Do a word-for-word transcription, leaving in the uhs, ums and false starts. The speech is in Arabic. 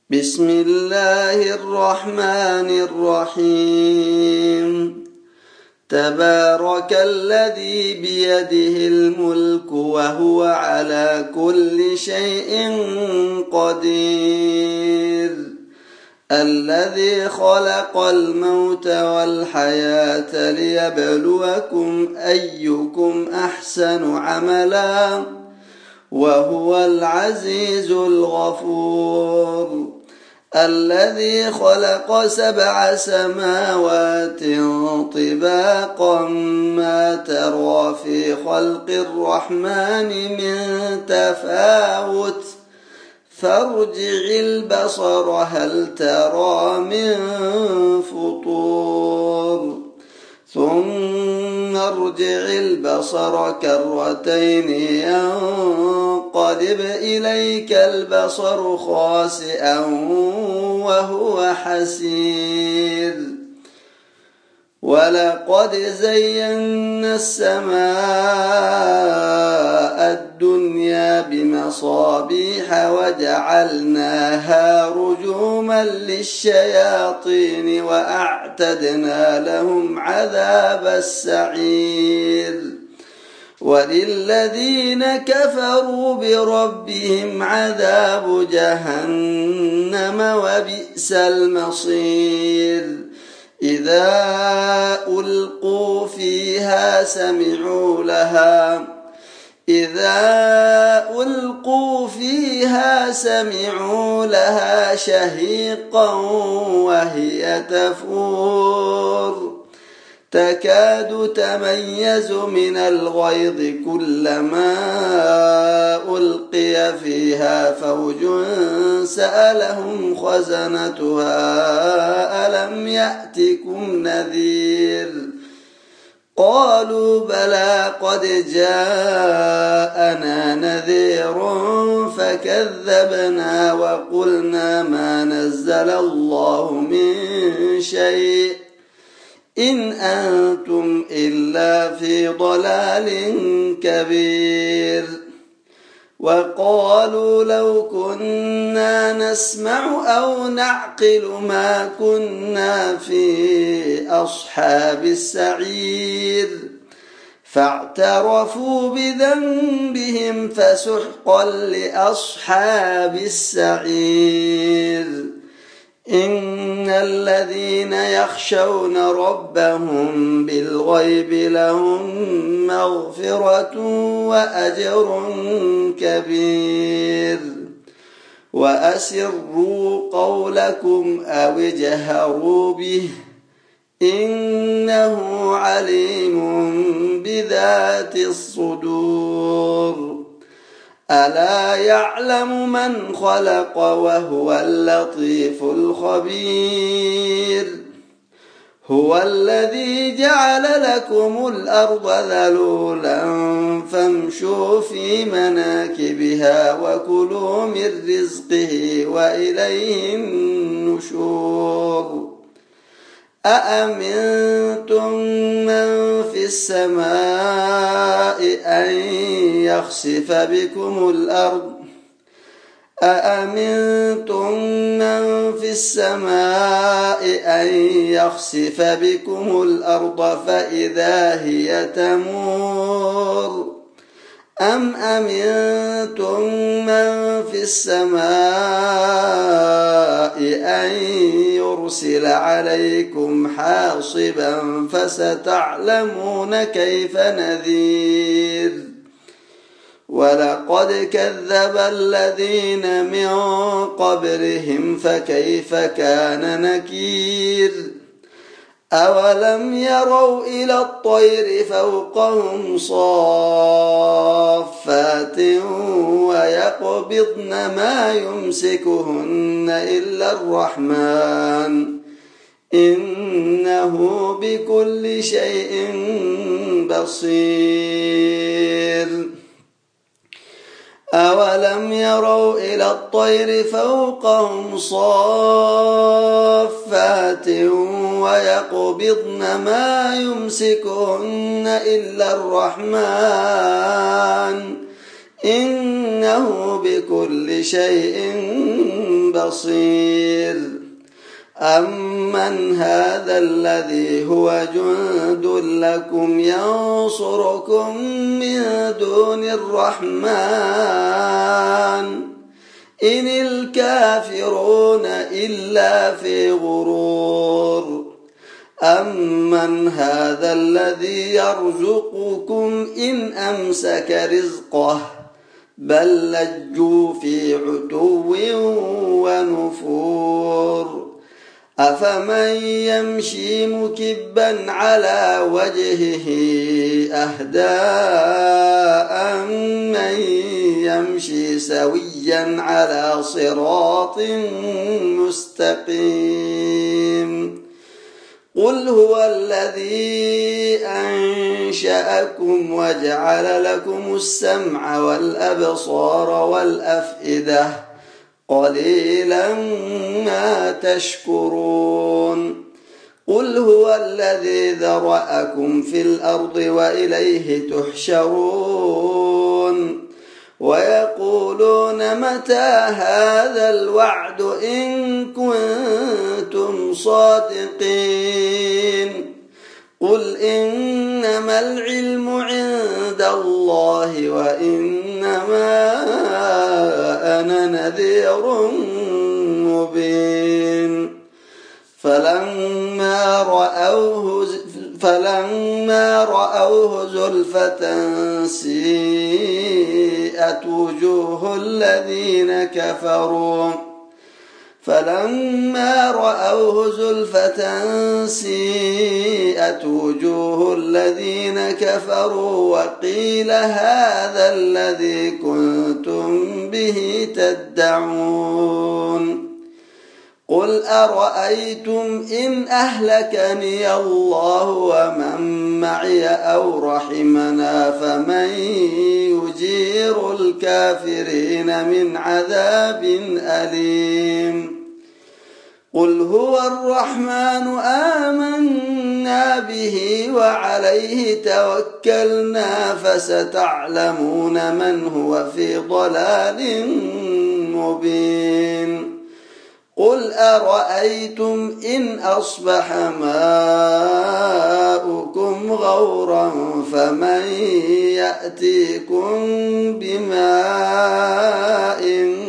بسم الله الرحمن الرحيم تبارك الذي بيده الملك وهو على كل شيء قدير الذي خلق الموت والحياة ليبلوكم أيكم أحسن عملا وهو العزيز الغفور الذي خلق سبع سماوات طباقا ما ترى في خلق الرحمن من تفاوت فارجع البصر هل ترى من فطور ثم ارجع البصر كرتين ينقلب إليك البصر خاسئا وهو حسير ولقد زينا السماء الدنيا بمصابيح وجعلناها رجوما للشياطين وأعتدنا لهم عذاب السعير وللذين كفروا بربهم عذاب جهنم وبئس المصير إذا ألقوا فيها سمعوا لها إذا ألقوا فيها سمعوا لها شهيقا وهي تفور تكاد تميز من الغيظ كلما ألقي فيها فوج سألهم خزنتها ألم يأتكم نذير قالوا بلى قد جاءنا نذير فكذبنا وقلنا ما نزل الله من شيء إن أنتم إلا في ضلال كبير وقالوا لو كنا نسمع أو نعقل ما كنا في أصحاب السعير فاعترفوا بذنبهم فسحقا لأصحاب السعير إن الذين يخشون ربهم بالغيب لهم مغفرة وأجر كبير وأسروا قولكم أو اجهروا به إنه عليم بذات الصدور ألا يعلم من خلق وهو اللطيف الخبير هو الذي جعل لكم الأرض ذلولا فامشوا في مناكبها وكلوا من رزقه وإليه النشور أأمنتم من في السماء أن يخسف بكم الأرض أأمنتم من في السماء أن يخسف بكم الأرض فإذا هي تمور أم أمنتم من في السماء أن يرسل عليكم حاصبا فستعلمون كيف نذير ولقد كذب الذين من قبلهم فكيف كان نكير أولم يروا إلى الطير فوقهم صافات ويقبضن ما يمسكهن إلا الرحمن إنه بكل شيء بصير أولم يروا إلى الطير فوقهم صافات ويقبضن ما يمسكهن إلا الرحمن إنه بكل شيء بصير أمن هذا الذي هو جند لكم ينصركم من دون الرحمن إن الكافرون إلا في غرور أمن هذا الذي يرزقكم إن أمسك رزقه بل لجوا في عتو ونفور أفمن يمشي مكبا على وجهه أهدى أمن يمشي سويا على صراط مستقيم قل هو الذي أنشأكم وجعل لكم السمع والأبصار والأفئدة قليلا ما تشكرون قل هو الذي ذرأكم في الأرض وإليه تحشرون ويقولون متى هذا الوعد إن كنتم صادقين قل إنما العلم عند الله وإنما أنا نذير مبين فلما رأوه فلما رأوه زلفة سيئت وجوه الذين كفروا فلما رأوه زلفة سيئت وجوه الذين كفروا وقيل هذا الذي كنتم به تدعون قل أرأيتم إن أهلكني الله ومن معي أو رحمنا فمن يجير الكافرين من عذاب أليم قل هو الرحمن آمنا به وعليه توكلنا فستعلمون من هو في ضلال مبين قل أرأيتم إن أصبح ماؤكم غورا فمن يأتيكم بماء